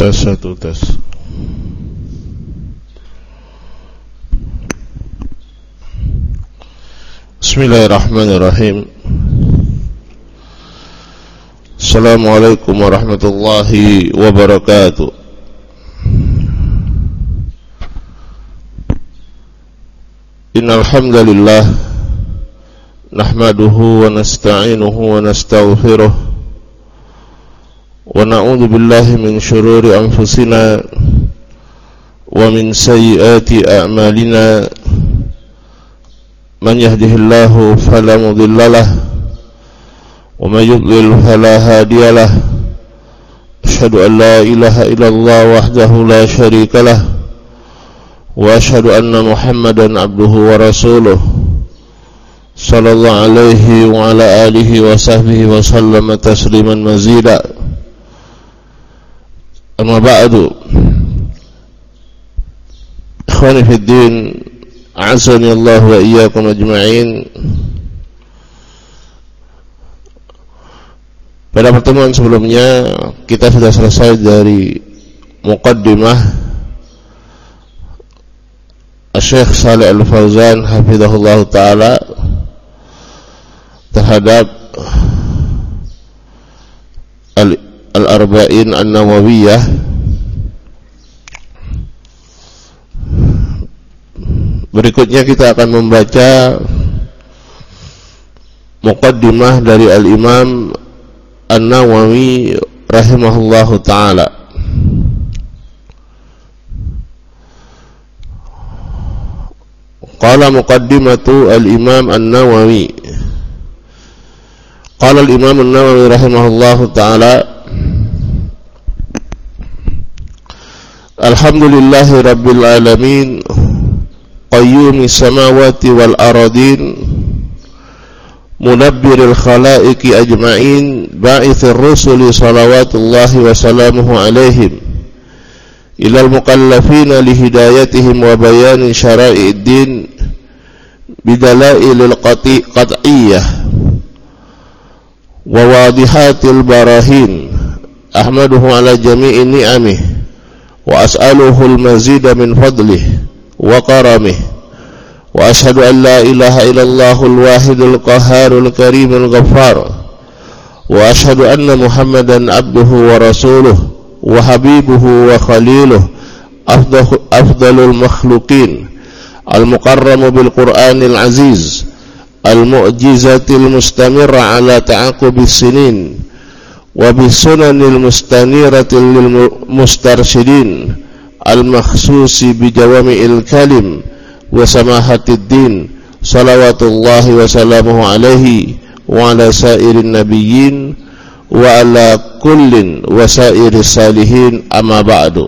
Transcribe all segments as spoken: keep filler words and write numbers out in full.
Tes satu tes. Bismillahirrahmanirrahim. Assalamualaikum warahmatullahi wabarakatuh. Innal hamdalillah nahmaduhu wa nasta'inuhu wa nastaghfiruh wa na'udzu billahi min shururi anfusina wa min sayyiati a'malina. Man yahdihillahu fala mudilla lahu wa man yudlil fala hadiya lahu. Asyhadu an la ilaha illallah wahdahu la syarika lahu wa asyhadu anna Muhammadan abduhu wa rasuluh sallallahu alaihi wa ala alihi wa sahbihi wa sallama tasliman mazida. Amma ba'du. Ikhwani fid din, a'azzani Allah wa iyyakum ajma'in. Pada pertemuan sebelumnya kita sudah selesai dari muqaddimah Syekh Shalih Al-Fauzan hafizahullah ta'ala terhadap Al-Arba'in An-Nawawiyah. Berikutnya kita akan membaca muqaddimah dari Al-Imam An-Nawawi rahimahullahu ta'ala. Qala muqaddimatu Al-Imam An-Nawawi. Qala Al-Imam An-Nawawi rahimahullahu ta'ala, alhamdulillahi rabbil alamin, qayyumis samawati wal aradin, munabbiril khalaiqi ajma'in, ba'ithir rusuli salawatullahi wa salamuhu alaihim, ilal mukallafina lihidayatihim wa bayani syara'i'id din bidalailil qat'iyyah wa wadihatil barahin. Ahmaduhu ala jami'i ni'amih wa as'aluhu al-mazida min fadlih wa karamih, wa ashhadu an la ilaha illallahul wahidul qahharul karimul ghaffar, wa ashhadu anna Muhammadan abduhu wa rasuluh wa habibuhu wa khaliluh, afdalul makhluqin, al-mukarramu bil qur'anil aziz, al-mu'jizatil mustamirra ala ta'aqubis sinin wa bis sunanil mustaniratil lil mustarsyidin, al-makhsusi bi jawami'il kalim wa samahatid din, salawatullahi wa salamuhu alaihi wa ala sairin nabiyyin wa ala kullin wa sairis salihin, amma ba'du.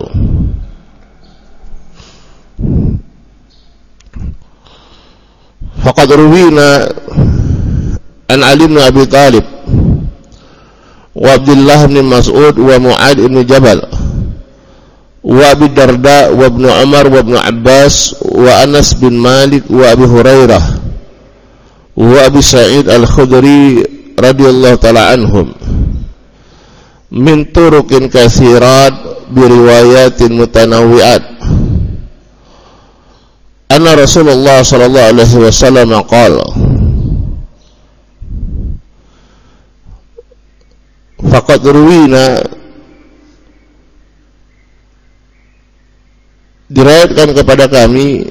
Faqad ruwina an Ali bin Abi Thalib wa Abdullah bin Mas'ud wa Mu'ad bin Jabal wa Abi Darda wa Ibnu Umar wa Ibnu Abbas wa Anas bin Malik wa Abi Hurairah wa Abi Sa'id Al-Khudri radhiyallahu ta'ala anhum min turuqin katsirat bi riwayatin mutanawwi'at anna Rasulullah sallallahu alaihi wasallam qala faqad ruwina, diriwayatkan kepada kami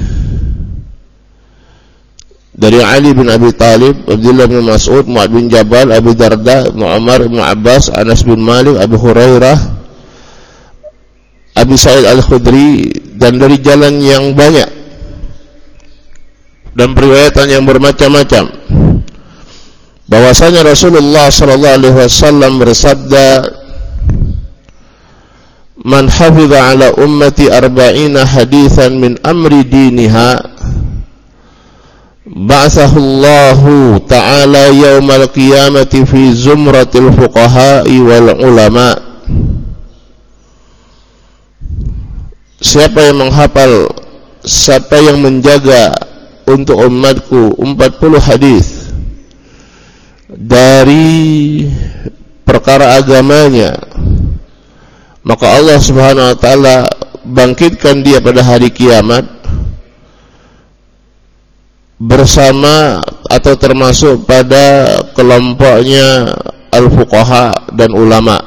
dari Ali bin Abi Thalib, Abdullah bin Mas'ud, Mu'ad bin Jabal, Abi Darda, Umar bin Abbas, Anas bin Malik, Abu Hurairah, Abi Sa'id Al-Khudri, dan dari jalan yang banyak dan periwayatan yang bermacam-macam, bahwasanya Rasulullah sallallahu alaihi wasallam bersabda, man hafidha ala ummati arba'ina hadithan min amri diniha ba'athahullahu ta'ala yaumal qiyamati fi zumratil fuqaha'i wal ulama. Siapa yang menghafal, siapa yang menjaga untuk umatku empat puluh hadis dari perkara agamanya, maka Allah Subhanahu wa taala bangkitkan dia pada hari kiamat bersama atau termasuk pada kelompoknya al-fuqaha dan ulama.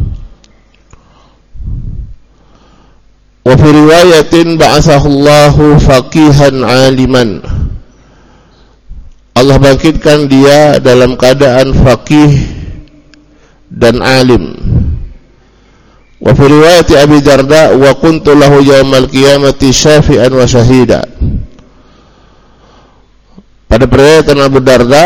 Wa fi riwayatin ba'athahullahu faqihan 'aliman. Allah bangkitkan dia dalam keadaan faqih dan alim. Wa fi riwayati Abi Darda wa kuntu lahu yaumal qiyamati syafi'an wa syahida. Pada periwayatan Abu Darda,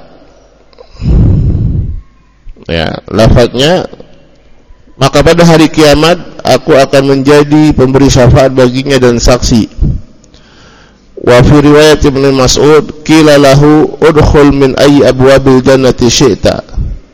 ya, lafadznya, maka pada hari kiamat aku akan menjadi pemberi syafaat baginya dan saksi. Wa fi riwayat Ibnu Mas'ud qila lahu udkhul min ayyi abwabil jannati syi'ta.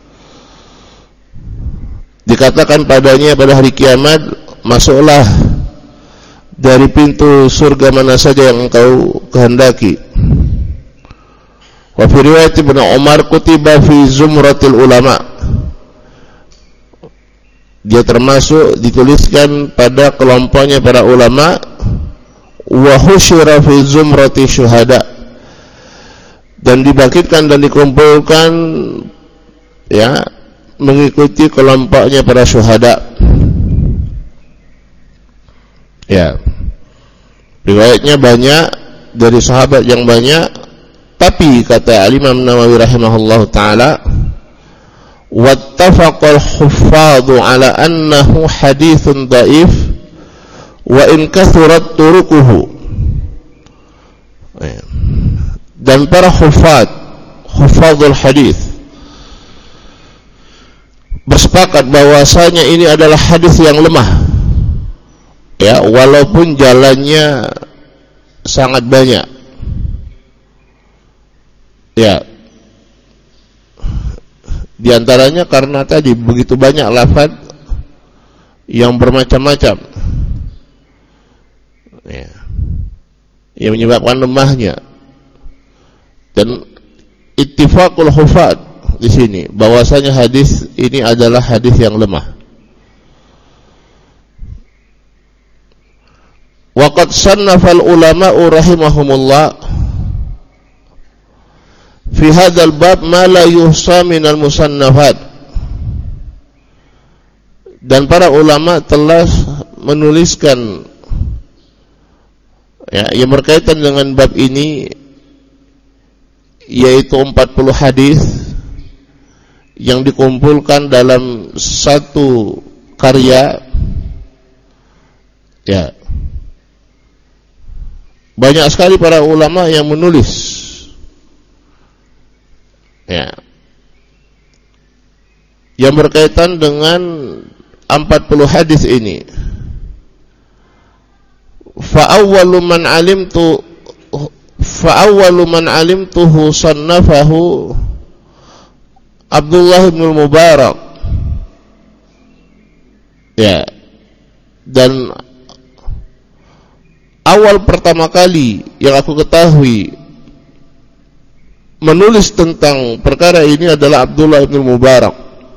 Dikatakan padanya pada hari kiamat, masuklah dari pintu surga mana saja yang engkau kehendaki. Wa fi riwayat Ibnu Umar kutiba fi zumratil ulama. Dia termasuk dituliskan pada kelompoknya para ulama. Wa husyira fi zumrati syuhada. Dan dibangkitkan dan dikumpulkan, ya, mengikuti kelompoknya para syuhada. Ya. Riwayatnya banyak dari sahabat yang banyak. Tapi kata Al-Imam Nawawi rahimahullahu ta'ala, wattafaqal huffadhu ala annahu hadithun da'if wa in kathurat turukuhu. Dan para huffad, huffadhul hadith, bersepakat bahwasanya ini adalah hadis yang lemah, ya, walaupun jalannya sangat banyak. Ya, di antaranya karena tadi begitu banyak lafaz yang bermacam-macam, ya, yang menyebabkan lemahnya. Dan ittifaqul hufad di sini bahwasanya hadis ini adalah hadis yang lemah. Wa qad sannafal ulama'u rahimahumullah fi hadzal bab ma la yuhsa minal musannafat. Dan para ulama telah menuliskan, ya, yang berkaitan dengan bab ini, yaitu empat puluh hadis yang dikumpulkan dalam satu karya. Ya, banyak sekali para ulama yang menulis, ya, yang berkaitan dengan empat puluh hadis ini. Fa awwalu man alimtu fa awwalu man alimtuhu sannafahu Abdullah bin Mubarak. Ya, dan awal pertama kali yang aku ketahui menulis tentang perkara ini adalah Abdullah bin Mubarak.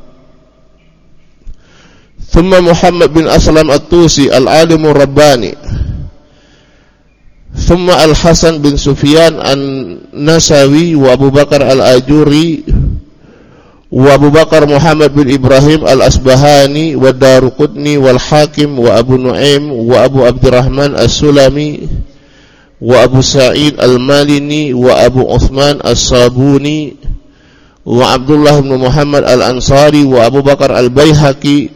Thumma Muhammad bin Aslam At-Tusi al-alimur rabbani. Thumma Al-Hasan bin Sufyan An-Nasawi wa Abu Bakar Al-Ajuri wa Abu Bakar Muhammad bin Ibrahim Al-Asbahani wa Daruqutni wal Hakim wa Abu Nu'aim wa Abu Abdurrahman As-Sulami wa Abu Sa'id Al-Malini wa Abu Uthman As-Sabuni wa Abdullah bin Muhammad Al-Ansari wa Abu Bakar Al-Baihaqi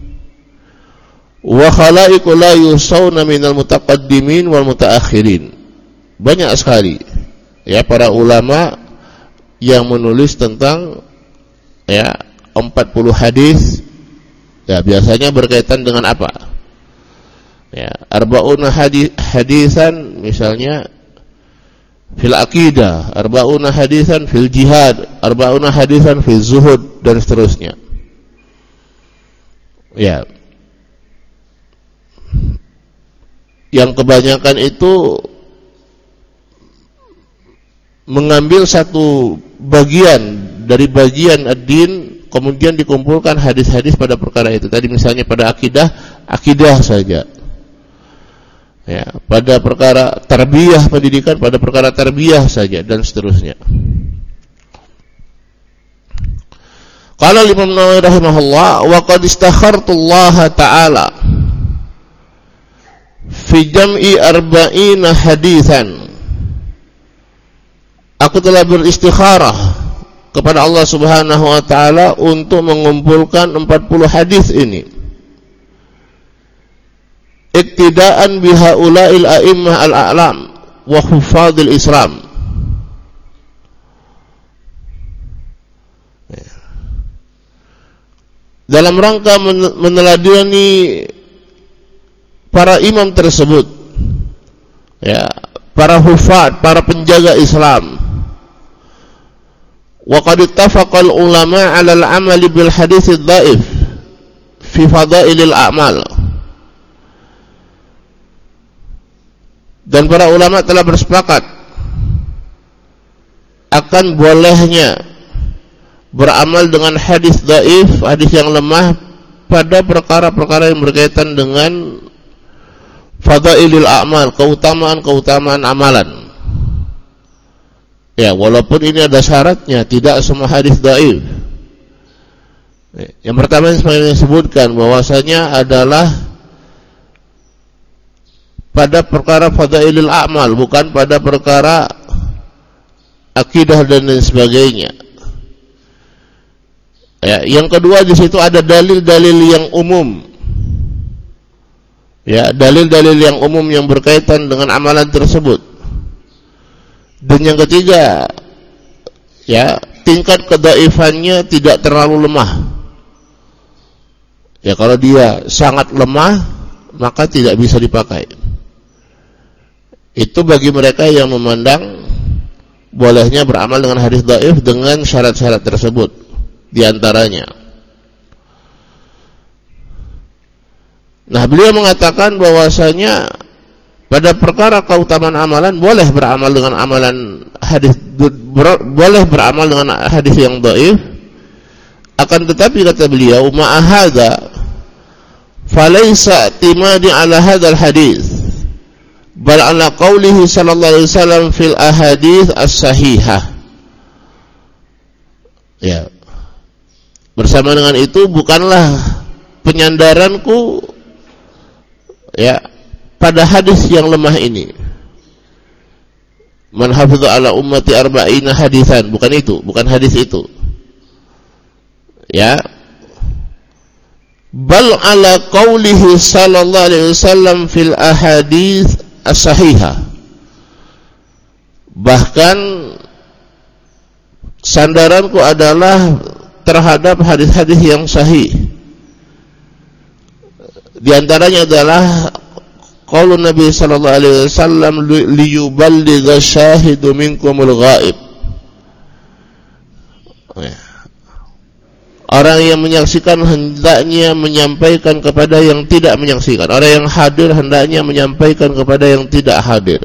wa khalaiqu la yusawna minal mutaqaddimin wal mutaakhirin. Banyak sekali, ya, para ulama yang menulis tentang, ya, empat puluh hadis. Ya, biasanya berkaitan dengan apa? Ya, arba'una hadis hadisan misalnya fil aqidah, arba'una hadisan fil jihad, arba'una hadisan fil zuhud, dan seterusnya. Ya, yang kebanyakan itu mengambil satu bagian dari bagian ad-din kemudian dikumpulkan hadis-hadis pada perkara itu. Tadi misalnya pada akidah, akidah saja. Ya, pada perkara tarbiyah pendidikan, pada perkara tarbiyah saja, dan seterusnya. Qala Imam Nawawi rahimahullah, wa qad istakhartu Allah ta'ala fi jam'i arba'ina haditsan. Aku telah beristikharah kepada Allah Subhanahu wa taala untuk mengumpulkan empat puluh hadis ini. Iktidaan bihaula'il a'immah al-a'lam wa hufadil Islam. Dalam rangka meneladani para imam tersebut, ya, para hufad, para penjaga Islam. Wa qad ittafaqal ulama 'ala al-'amali bil hadits ad-dha'if fi fadailil a'mal. Dan para ulama telah bersepakat akan bolehnya beramal dengan hadis dhaif, hadis yang lemah pada perkara-perkara yang berkaitan dengan fadailil a'mal, keutamaan-keutamaan amalan. Ya, walaupun ini ada syaratnya, tidak semua hadis dhaif. Yang pertama yang saya sebutkan bahwasanya adalah pada perkara fadailil a'mal, bukan pada perkara akidah dan lain sebagainya. Ya, yang kedua di situ ada dalil-dalil yang umum. Ya, dalil-dalil yang umum yang berkaitan dengan amalan tersebut. Dan yang ketiga, ya, tingkat kedhaifannya tidak terlalu lemah. Ya, kalau dia sangat lemah, maka tidak bisa dipakai. Itu bagi mereka yang memandang bolehnya beramal dengan hadis dhaif dengan syarat-syarat tersebut. Di antaranya, nah, beliau mengatakan bahwasanya pada perkara keutamaan amalan boleh beramal dengan amalan hadis, boleh beramal dengan hadis yang dhaif. Akan tetapi kata beliau, ma'ahadza falaysa i'timadi ala hadzal hadis bal ala qaulihi sallallahu alaihi wasallam fil ahadits as-sahihah. Ya. Bersama dengan itu bukanlah penyandaranku, ya, pada hadis yang lemah ini. Man hafidha ala ummati arba'ina hadisan, bukan itu, bukan hadis itu. Ya. Bal ala qaulihi sallallahu alaihi wasallam fil ahadits as-sahihah. Bahkan sandaranku adalah terhadap hadis-hadis yang sahih. Di antaranya adalah qaulun Nabi sallallahu alaihi wasallam liyuballigha syahidu minkumul ghaib. Orang yang menyaksikan hendaknya menyampaikan kepada yang tidak menyaksikan. Orang yang hadir hendaknya menyampaikan kepada yang tidak hadir.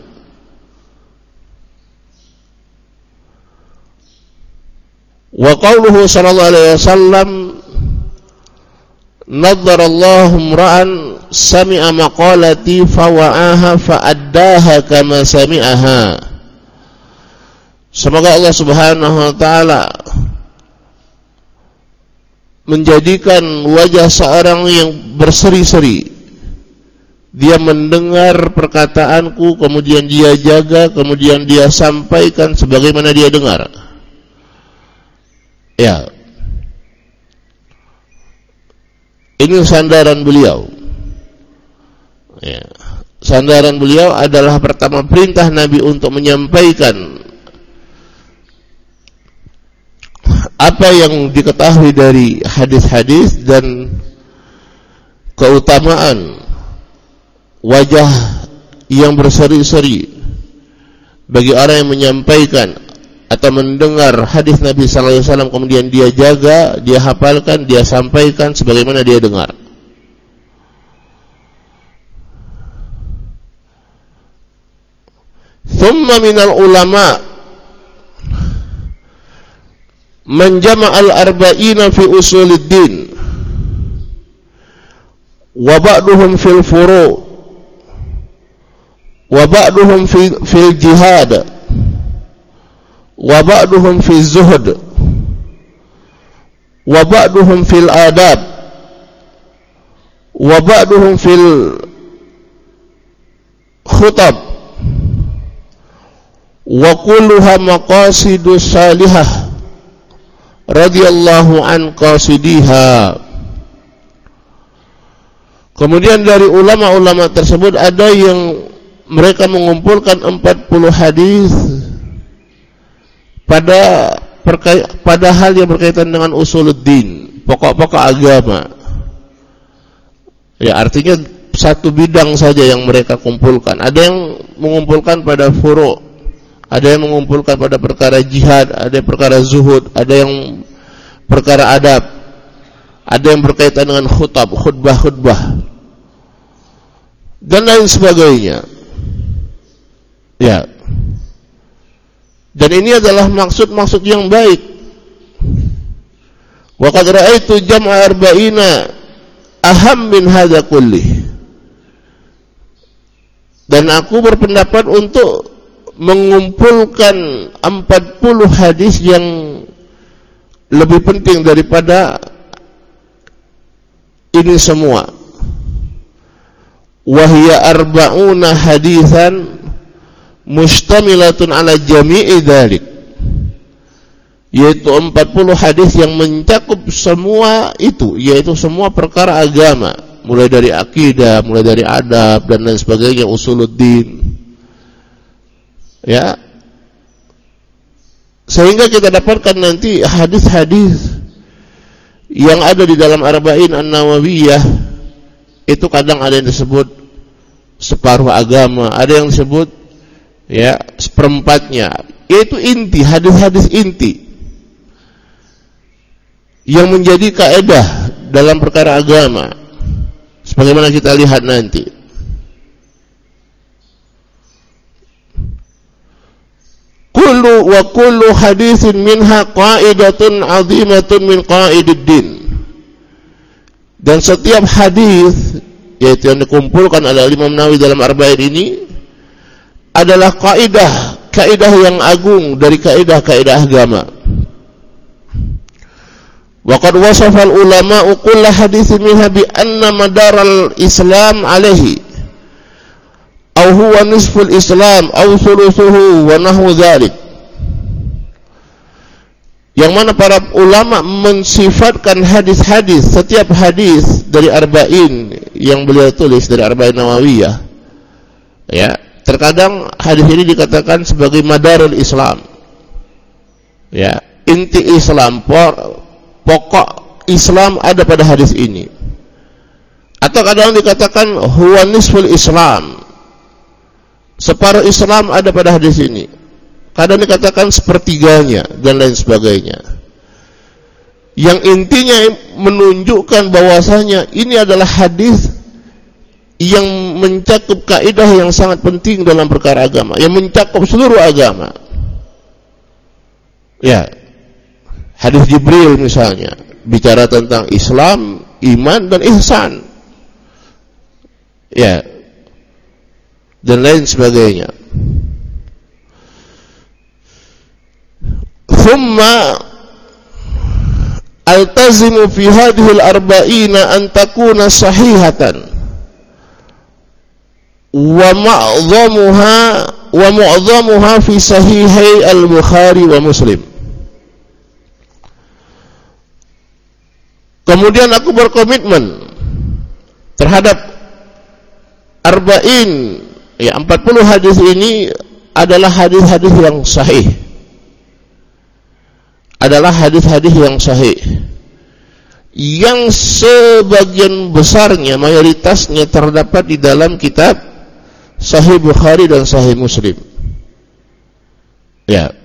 Wa qauluhu sallallahu alaihi wasallam nadharallahu imra'an sami'a maqalati fawa'aha fa'addaha kama sami'aha. Semoga Allah Subhanahu wa taala menjadikan wajah seorang yang berseri-seri. Dia mendengar perkataanku, kemudian dia jaga, kemudian dia sampaikan sebagaimana dia dengar. Ya, ini sandaran beliau. Ya. Sandaran beliau adalah pertama perintah Nabi untuk menyampaikan apa yang diketahui dari hadis-hadis dan keutamaan wajah yang berseri-seri bagi orang yang menyampaikan atau mendengar hadis Nabi sallallahu alaihi wasallam, kemudian dia jaga, dia hafalkan, dia sampaikan sebagaimana dia dengar. Thumma minal ulama man jama'al arba'ina fi usuluddin wa ba'duhum fil furu' wa ba'duhum fi fil jihad wa ba'duhum fi zuhd wa ba'duhum fil adab wa ba'duhum fil khutab wa kulluha maqasidus salihah radhiyallahu an qasidiha. Kemudian dari ulama-ulama tersebut ada yang mereka mengumpulkan empat puluh hadis pada perkait, pada hal yang berkaitan dengan usuluddin, pokok-pokok agama. Ya, artinya satu bidang saja yang mereka kumpulkan. Ada yang mengumpulkan pada furu', ada yang mengumpulkan pada perkara jihad, ada yang perkara zuhud, ada yang perkara adab, ada yang berkaitan dengan khutab, khutbah-khutbah, dan lain sebagainya. Ya. Dan ini adalah maksud-maksud yang baik. Wa qad ra'aitu jam'a arba'ina aham min hadza kullih. Dan aku berpendapat untuk mengumpulkan empat puluh hadis yang lebih penting daripada ini semua. Wa hiya arba'una hadisan mustamilatun ala jami'i dzalik, yaitu empat puluh hadis yang mencakup semua itu, yaitu semua perkara agama, mulai dari akidah, mulai dari adab dan lain sebagainya, usuluddin. Ya, sehingga kita dapatkan nanti hadis-hadis yang ada di dalam Arba'in An-Nawawiyah itu kadang ada yang disebut separuh agama, ada yang disebut ya seperempatnya, yaitu inti, hadis-hadis inti yang menjadi kaidah dalam perkara agama, sebagaimana kita lihat nanti. Kullu wa kullu haditsin minha qa'idatun 'azimatun min qa'ididdin. Dan setiap hadis yaitu yang dikumpulkan oleh Imam Nawawi dalam Arba'in ini adalah kaidah, kaidah yang agung dari kaidah-kaidah agama. Wa qad wasafa al-ulama'u kull haditsin minha bi anna madaral Islam alaihi aw huwa nisful Islam aw thuluthuhu wa nahwu dzalik. Yang mana para ulama mensifatkan hadis-hadis, setiap hadis dari Arba'in yang beliau tulis dari Arba'in Nawawiyah, ya, terkadang hadis ini dikatakan sebagai madarul Islam, ya, inti Islam, pokok Islam ada pada hadis ini. Atau kadang dikatakan huwa nisful Islam, separuh Islam ada pada hadis ini. Kadang dikatakan sepertiganya dan lain sebagainya. Yang intinya menunjukkan bahwasanya ini adalah hadis yang mencakup kaidah yang sangat penting dalam perkara agama, yang mencakup seluruh agama. Ya, hadis Jibril misalnya bicara tentang Islam, iman dan ihsan, ya, dan lain sebagainya. Thumma altazimu fi hadhihi al-arba'ina an takuna sahihatan wa ma'dhamuha wa mu'dhamuha fi sahihai al-Bukhari wa Muslim. Kemudian aku berkomitmen terhadap Arba'in, ya, empat puluh hadis ini adalah hadis-hadis yang sahih, adalah hadis-hadis yang sahih, yang sebagian besarnya, mayoritasnya terdapat di dalam kitab Sahih Bukhari dan Sahih Muslim. Ya.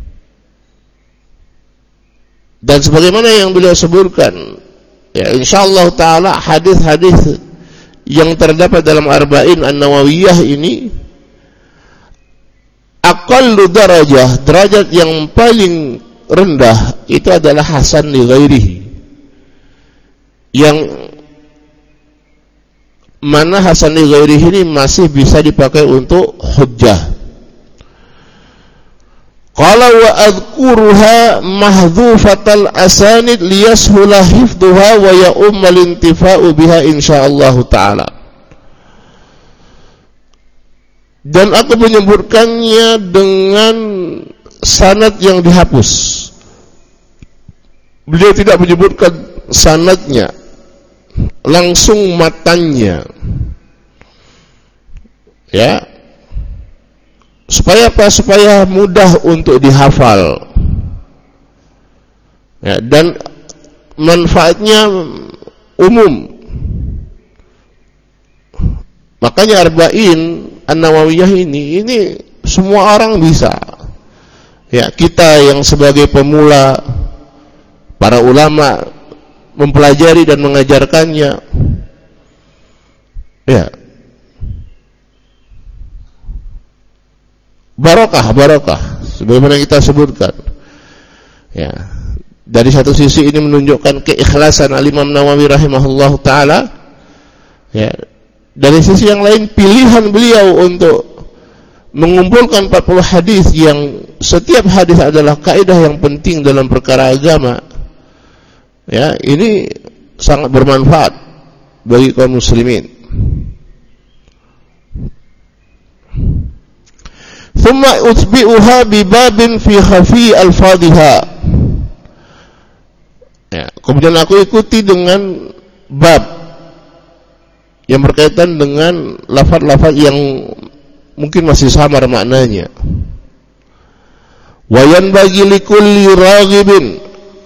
Dan sebagaimana yang beliau sebutkan, ya, insyaallah taala hadis-hadis yang terdapat dalam Arba'in An-Nawawiyah ini aqallu darajah, derajat yang paling rendah itu adalah hasan li ghairihi, yang mana hasan li ghairihi ini masih bisa dipakai untuk hujjah. Qala wa adhkuruha mahdhufatal asanid liyashula hifdhuha wa ya'ummal intifa'u biha insyaallah taala. Dan aku menyebutkannya dengan sanad yang dihapus. Beliau tidak menyebutkan sanadnya, langsung matanya. Ya. Supaya apa? Supaya mudah untuk dihafal. Ya, dan manfaatnya umum. Makanya Arba'in An-Nawawiyah ini ini semua orang bisa. Ya, kita yang sebagai pemula, para ulama mempelajari dan mengajarkannya. Ya. Barokah, barokah sebagaimana kita sebutkan. Ya. Dari satu sisi ini menunjukkan keikhlasan Al-Imam Nawawi rahimahullahu taala. Ya. Dari sisi yang lain pilihan beliau untuk mengumpulkan empat puluh hadis yang setiap hadis adalah kaidah yang penting dalam perkara agama. Ya, ini sangat bermanfaat bagi kaum muslimin. Thumma utbi'uha bibabin fi khafi al-fadhiha. Ya, kemudian aku ikuti dengan bab yang berkaitan dengan lafaz-lafaz yang mungkin masih samar maknanya. Wa yanbaghi likulli raghibin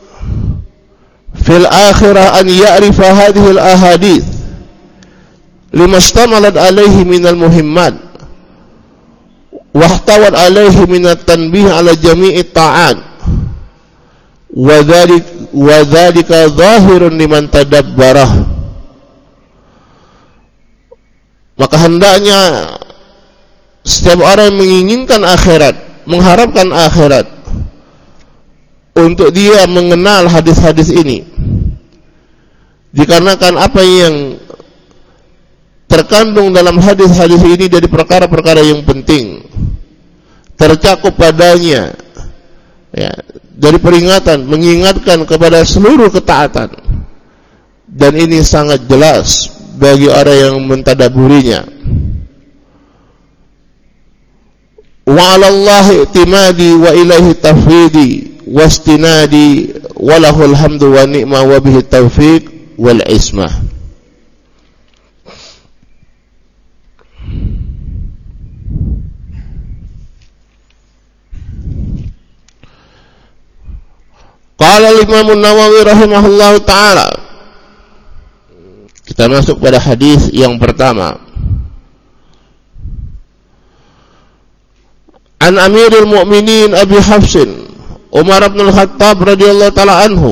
fil akhirah an ya'rifa hadhihi al-ahadits lima ishtamalat alaihi minal muhimmat wahtawat alaihi minat tanbih ala jami'i ta'at wa dhalik wa dhalika zahirun liman tadabbarah. Maka hendaknya setiap orang yang menginginkan akhirat, mengharapkan akhirat, untuk dia mengenal hadis-hadis ini, dikarenakan apa yang terkandung dalam hadis-hadis ini dari perkara-perkara yang penting, tercakup padanya, ya, dari peringatan, mengingatkan kepada seluruh ketaatan, dan ini sangat jelas bagi orang yang mentadaburinya. Wa 'alallahi i'timadi wa ilaihi tafwidi wastinadi wa lahul hamdu wa ni'ma wa bihi taufiq wal ismah. Qala al-Imam An-Nawawi rahimahullahu taala. Kita masuk pada hadis yang pertama. An Amirul Mu'minin Abi Hafsin Umar bin Al-Khattab radhiyallahu taala anhu.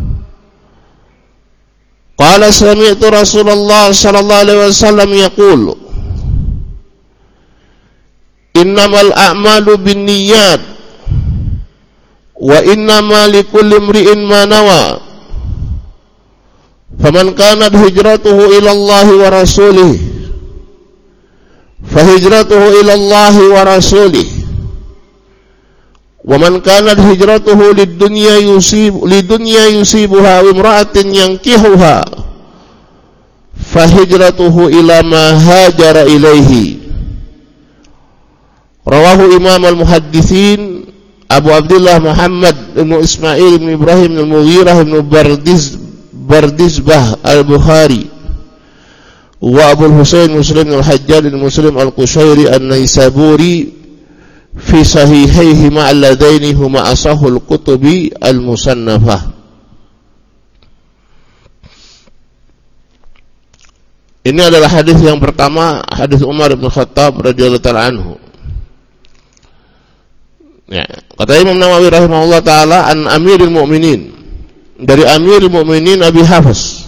Qala sami'tu Rasulullah sallallahu alaihi wasallam yaqul innamal a'malu binniyat wa innama likulli imri'in ma nawa faman kanat hijratuhu ila Allah wa rasulih fa hijratuhu ila Allah wa rasulih wa man kanat hijratuhu lid-dunya yusib lidunya yusibuha wa imra'atin yankihuha fa hijratuhu ila ma hajara ilaihi. Rawahu Imam al-Muhadditsin Abu Abdullah Muhammad bin Ismail bin Ibrahim bin Mughirah bin Bardiz Bardizbah al-Bukhari wa Abu Husain Muslim al-Hajjaj bin Muslim al-Qushairi an-Naisaburi fi sahihaihi ma'alladaini huma asahul kutubi al-musannafah. Ini adalah hadis yang pertama, hadis Umar bin Khattab radhiyallahu ta'ala anhu. Ya, kata Imam Nawawi rahimahullah taala an Amirul Mu'minin, dari Amirul Mu'minin Abi Hafs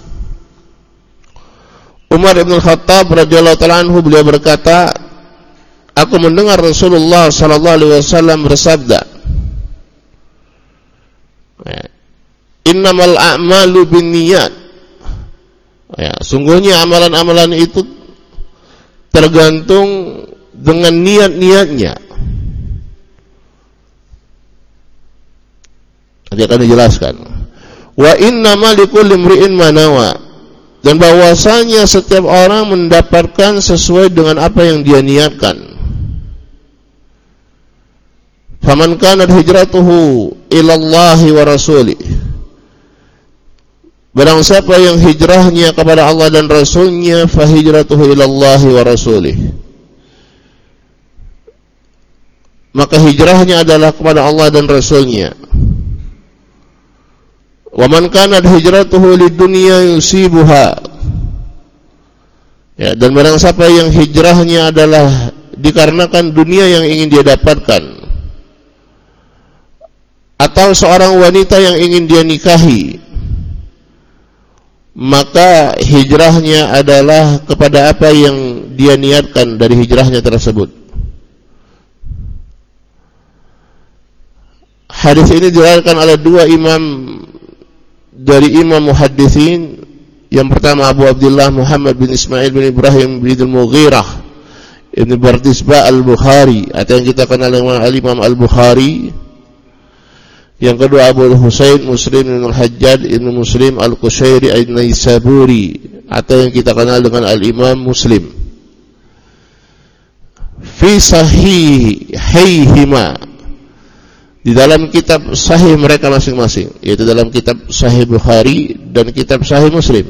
Umar bin Khattab radhiyallahu taala anhu, beliau berkata, aku mendengar Rasulullah sallallahu alaihi wasallam bersabda, innamal a'malu binniyat. Ya, sungguhnya amalan-amalan itu tergantung dengan niat-niatnya. Nanti akan dijelaskan. Wa innamal likulli imri'in ma nawa. Dan bahwasanya setiap orang mendapatkan sesuai dengan apa yang dia niatkan. Faman kanat hijratuhu ilallahi wa rasulih. Barang siapa yang hijrahnya kepada Allah dan Rasulnya, fa hijratuhu ilallahi wa rasulih. Maka hijrahnya adalah kepada Allah dan Rasulnya. Wa man kanat hijratuhu lidunya yusibuha. Ya, dan barang siapa yang hijrahnya adalah dikarenakan dunia yang ingin dia dapatkan, atau seorang wanita yang ingin dia nikahi, maka hijrahnya adalah kepada apa yang dia niatkan dari hijrahnya tersebut. Hadis ini diriwayatkan oleh dua imam dari imam muhaddisin. Yang pertama Abu Abdullah Muhammad bin Ismail bin Ibrahim bin Al-Mughirah Ibn Bardisbah Al-Bukhari, atau yang kita kenal dengan Al-Imam Al-Bukhari. Yang kedua Abu Husain Muslim bin Al-Hajjaj Ibn Muslim Al-Qushairi An-Naisaburi, atau yang kita kenal dengan Al-Imam Muslim. Fi sahihihima, di dalam kitab sahih mereka masing-masing, yaitu dalam kitab Sahih Bukhari dan kitab Sahih Muslim.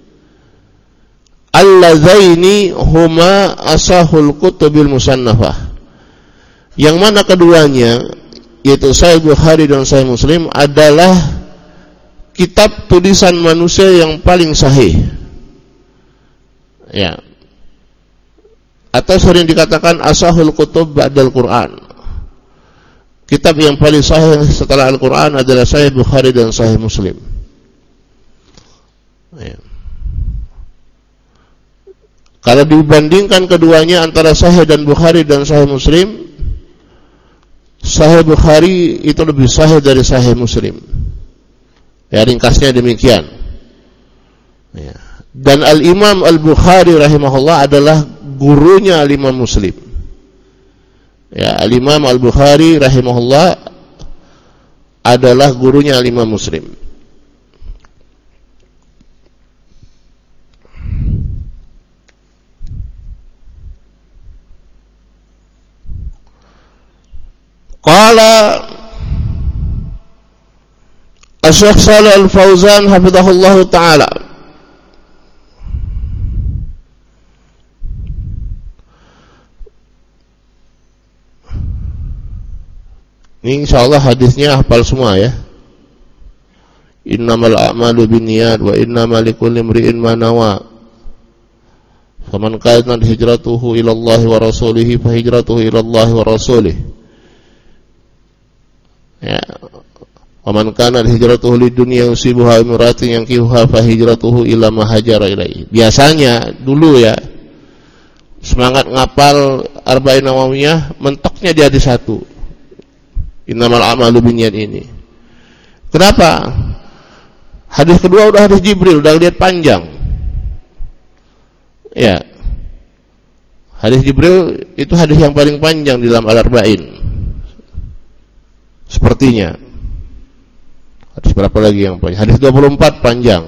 Allazaini huma asahul kutubil musannafah, yang mana keduanya, yaitu Sahih Bukhari dan Sahih Muslim, adalah kitab tulisan manusia yang paling sahih. Ya. Atau sering dikatakan asahul kutub ba'dal Quran. Kitab yang paling sahih setelah Al-Quran adalah Sahih Bukhari dan Sahih Muslim. Ya. Kalau dibandingkan keduanya antara Sahih dan Bukhari dan Sahih Muslim, Sahih Bukhari itu lebih sahih dari Sahih Muslim. Ya, ringkasnya demikian. Ya. Dan Al-Imam Al-Bukhari rahimahullah adalah gurunya Al-Imam Muslim. Ya, Al-Imam Al-Bukhari rahimahullah adalah gurunya Al-Imam Muslim. Qala Asy-Syaikh Shalih Al-Fauzan hafizahullah taala, ini insyaallah hadisnya hafal semua ya. Innamal a'malu binniyat wa innamal likulli imri'in ma nawa. Faman kanat hijratuhu ila Allah wa rasulih fa hijratuhu ila Allah wa rasulih. Ya. Faman kanat hijratuhu lidunya yusibuha imra'atin yankihuha fa hijratuhu ila ma hajara ilaihi. Biasanya dulu ya, semangat ngapal Arba'in Nawawiyah mentoknya di hadis satu. Innamal a'malu binniyat ini. Kenapa? Hadis kedua udah hadis Jibril, udah lihat panjang. Ya. Hadis Jibril itu hadis yang paling panjang di dalam Al-Arba'in. Sepertinya. Hadis berapa lagi yang panjang? Hadis dua puluh empat panjang.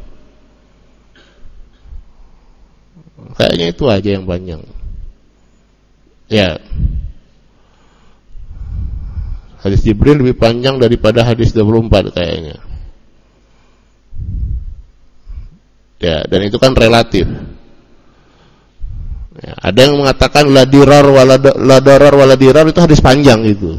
Kayaknya itu aja yang panjang. Ya. Hadis Jibril lebih panjang daripada hadis dua puluh empat kayaknya. Ya, dan itu kan relatif. Ya, ada yang mengatakan la dirar wala la darar wala dirar, itu hadis panjang itu.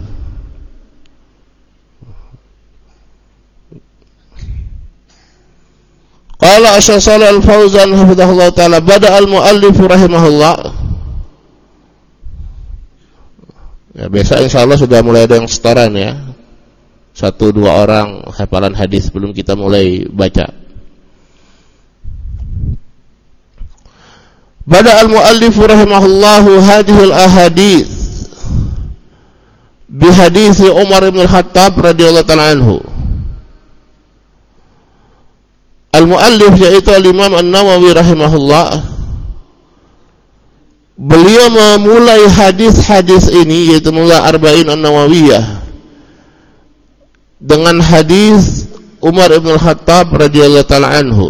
Qala Asy-Syaikh Shalih Al-Fauzan hafizahullah taala, bada al-muallif rahimahullah. Ya, biasa insyaallah sudah mulai ada yang setoran ya. Satu dua orang hafalan hadis sebelum kita mulai baca. Bada al-muallif rahimahullahu hadhihi al-ahadits bi hadits Umar bin Al-Khattab radhiyallahu ta'ala anhu. al-muallif yaitu al-Imam An-Nawawi rahimahullah, beliau memulai hadis-hadis ini yaitu mulai Arba'in An-Nawawiyah dengan hadis Umar ibn al-Khattab radhiyallahu ta'ala anhu.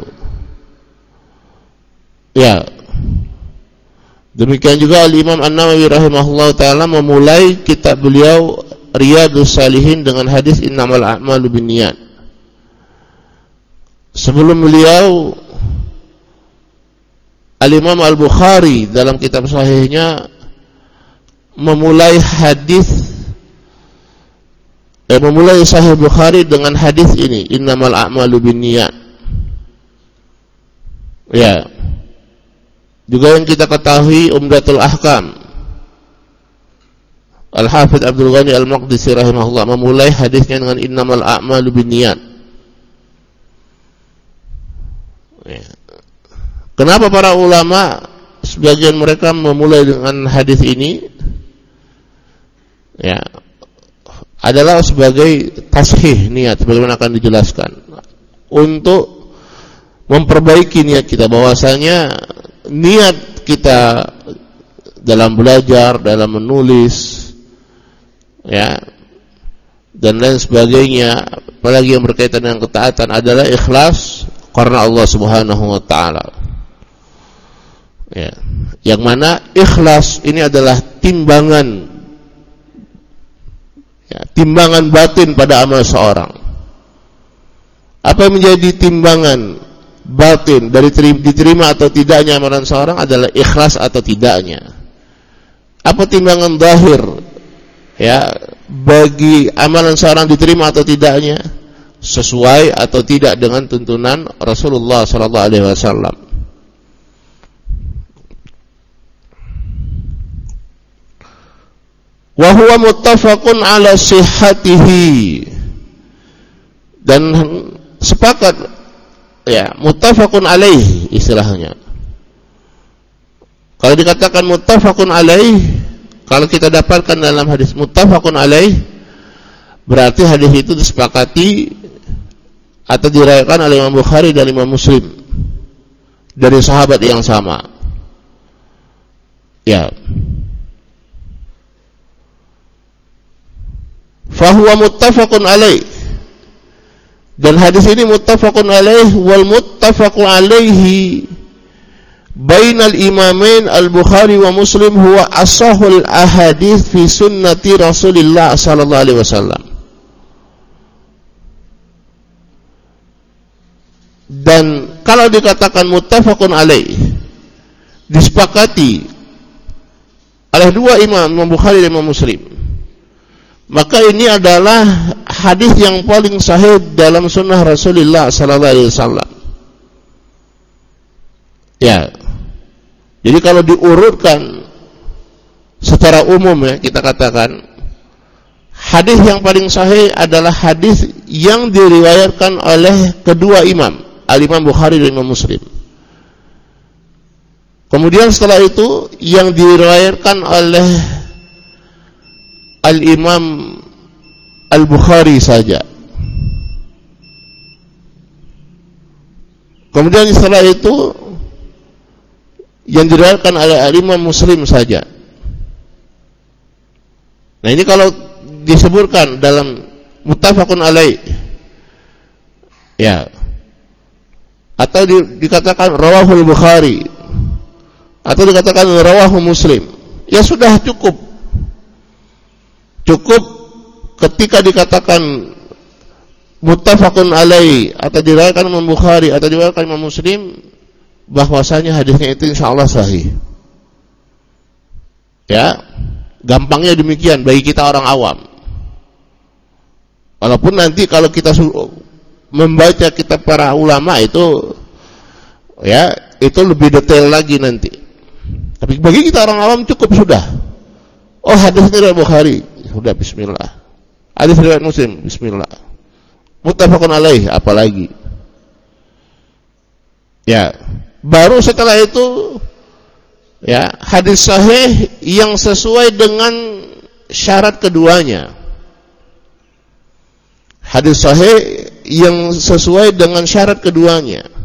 Ya. Demikian juga al-Imam An-Nawawi rahimahullah ta'ala memulai kitab beliau Riyadhus Shalihin dengan hadis innamal a'malu binniyat. Sebelum beliau, Al-Imam Al-Bukhari dalam kitab sahihnya memulai hadis eh, memulai Sahih Bukhari dengan hadis ini, innamal a'malu binniyat. Ya. Juga yang kita ketahui Umdatul Ahkam, Al-Hafidz Abdul Ghani Al-Maqdisi rahimahullah memulai hadisnya dengan innamal a'malu binniyat. Ya. Kenapa para ulama sebagian mereka memulai dengan hadis ini? Ya, adalah sebagai tashih niat, sebagaimana akan dijelaskan, untuk memperbaiki niat kita, bahwasanya niat kita dalam belajar, dalam menulis, ya, dan lain sebagainya, apalagi yang berkaitan dengan ketaatan, adalah ikhlas karena Allah Subhanahu wa taala. Ya. Yang mana ikhlas ini adalah timbangan, ya, timbangan batin pada amal seorang. Apa yang menjadi timbangan batin dari diterima atau tidaknya amalan seorang adalah ikhlas atau tidaknya. Apa timbangan zahir, ya, bagi amalan seorang diterima atau tidaknya, sesuai atau tidak dengan tuntunan Rasulullah sallallahu alaihi wasallam. Wa huwa muttafaqun ala sihhatihi, dan sepakat, ya, muttafaqun alaih istilahnya. Kalau dikatakan muttafaqun alaih, kalau kita dapatkan dalam hadis muttafaqun alaih, berarti hadis itu disepakati atau diriwayatkan oleh Imam Bukhari dan Imam Muslim dari sahabat yang sama. Ya. Fahuwa muttafaqun alaih, dan hadis ini muttafaqun alaih, wal muttafaqu alaihi bainal imamain al-Bukhari wa Muslim huwa ashahul ahadits fi sunnati Rasulillah sallallahu alaihi wasallam. Dan kalau dikatakan muttafaqun alaih, disepakati oleh dua imam, Imam Bukhari dan Imam Muslim, maka ini adalah hadis yang paling sahih dalam sunnah Rasulullah sallallahu alaihi wasallam. Ya. Jadi kalau diurutkan secara umum, ya, kita katakan hadis yang paling sahih adalah hadis yang diriwayatkan oleh kedua imam, Al-Imam Bukhari dan Imam Muslim. Kemudian setelah itu yang diriwayatkan oleh Al-Imam Al-Bukhari saja. Kemudian setelah itu yang diriwayatkan oleh Al-Imam Muslim saja. Nah, ini kalau disebutkan dalam muttafaqun alaih, ya, atau di, dikatakan rawahul Bukhari, atau dikatakan rawahu Muslim, ya sudah cukup. Cukup ketika dikatakan muttafaqun alaih atau diriwayatkan Imam Bukhari atau diriwayatkan Imam Muslim, bahwasanya hadisnya itu insyaallah sahih. Ya, gampangnya demikian bagi kita orang awam. Walaupun nanti kalau kita membaca kitab para ulama itu, ya, itu lebih detail lagi nanti. Tapi bagi kita orang awam cukup sudah. Oh, hadis ini riwayat Bukhari, sudah bismillah. Hadis riwayat Muslim, bismillah. Muttafaqun alaih, apalagi. Ya, baru setelah itu, ya, hadis sahih yang sesuai dengan syarat keduanya. Hadis sahih yang sesuai dengan syarat keduanya.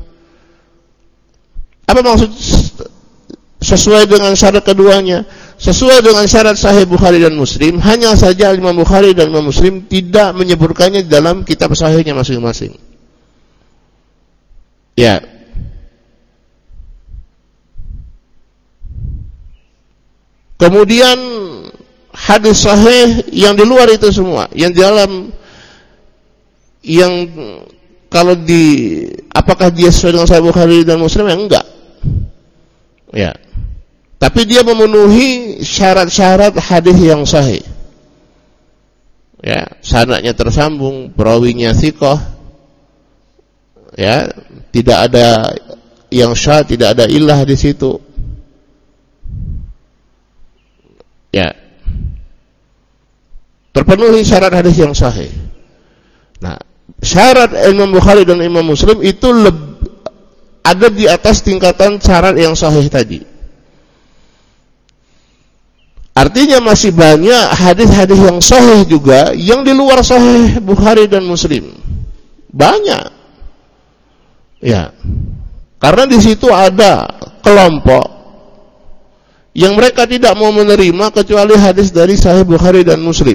Apa maksud sesuai dengan syarat keduanya? Sesuai dengan syarat Sahih Bukhari dan Muslim, hanya saja Imam Bukhari dan Imam Muslim tidak menyebutkannya dalam kitab sahihnya masing-masing. Ya. Kemudian hadis sahih yang di luar itu semua, yang di dalam, yang kalau di, apakah dia sesuai dengan Sahih Bukhari dan Muslim? Ya enggak. Ya. Tapi dia memenuhi syarat-syarat hadis yang sahih. Ya, sanadnya tersambung, perawinya thiqah. Ya, tidak ada yang syadz, tidak ada illah di situ. Ya. Terpenuhi syarat hadis yang sahih. Nah, syarat Imam Bukhari dan Imam Muslim itu lebih, ada di atas tingkatan syarat yang sahih tadi. Artinya masih banyak hadis-hadis yang sahih juga yang di luar Sahih Bukhari dan Muslim. Banyak. Ya. Karena di situ ada kelompok yang mereka tidak mau menerima kecuali hadis dari Sahih Bukhari dan Muslim.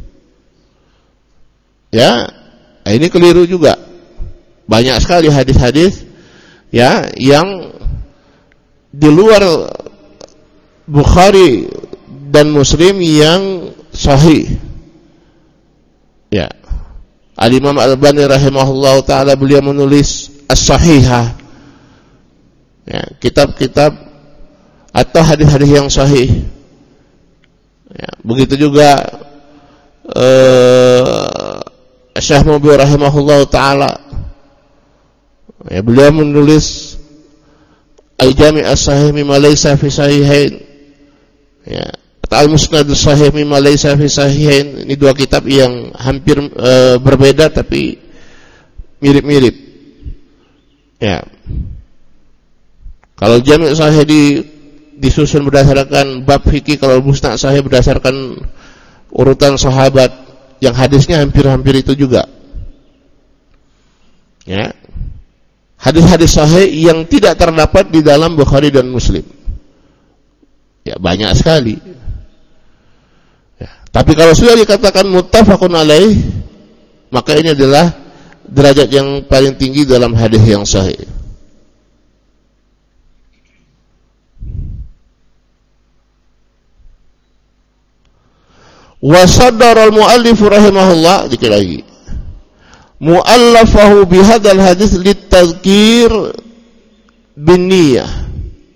Ya. Nah, ini keliru juga. Banyak sekali hadis-hadis ya yang di luar Bukhari dan Muslim yang sahih. Ya. Al-Imam Al-Albani rahimahullah ta'ala, beliau menulis As-Sahihah. Ya, kitab-kitab atau hadis-hadis yang sahih. Ya, begitu juga uh, Syekh Mubi rahimahullah ta'ala. Ya, beliau menulis Al-Jami' As-Sahih mimma laysa fi sahihain. Ya. Al-Musnad Sahih mimma laysa fi sahihain. Ini dua kitab yang hampir e, berbeda tapi mirip-mirip. Ya. Kalau Jami' Sahih di, disusun berdasarkan bab fikih, kalau Musnad Sahih berdasarkan urutan sahabat, yang hadisnya hampir-hampir itu juga. Ya. Hadis-hadis sahih yang tidak terdapat di dalam Bukhari dan Muslim. Ya, banyak sekali. Tapi kalau sudah dikatakan muttafaqun alaih, maka ini adalah derajat yang paling tinggi dalam hadis yang sahih. Wa saddara al-muallif rahimahullah, dikit lagi. Mu'allafahu bihadzal hadis litazkir bin niyah.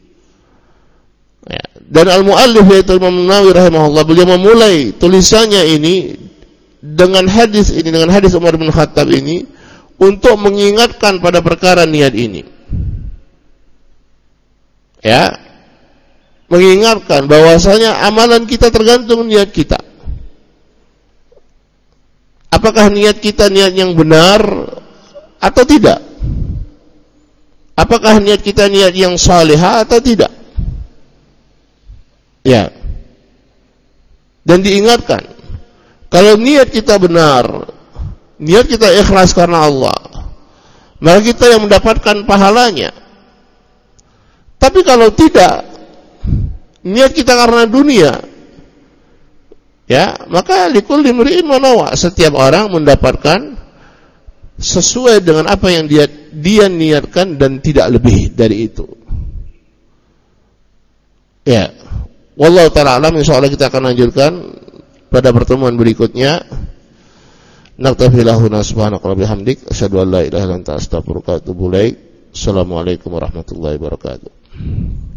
Dan al-muallif yaitu Imam Nawawi rahimahullah, beliau memulai tulisannya ini dengan hadis ini, dengan hadis Umar bin Khattab ini, untuk mengingatkan pada perkara niat ini. Ya. Mengingatkan bahwasanya amalan kita tergantung niat kita. Apakah niat kita niat yang benar atau tidak? Apakah niat kita niat yang salihah atau tidak? Ya. Dan diingatkan, kalau niat kita benar, niat kita ikhlas karena Allah, maka kita yang mendapatkan pahalanya. Tapi kalau tidak, niat kita karena dunia, ya, maka likulli imri'in ma nawa, setiap orang mendapatkan sesuai dengan apa yang dia dia niatkan dan tidak lebih dari itu. Ya. Wallahu ta'ala alam. Insyaallah kita akan lanjutkan pada pertemuan berikutnya. Naktafi lahuna subhanaka wa bihamdik asyhadu an la ilaha illa anta astaghfiruka wa atubu ilaik. Assalamualaikum warahmatullahi wabarakatuh.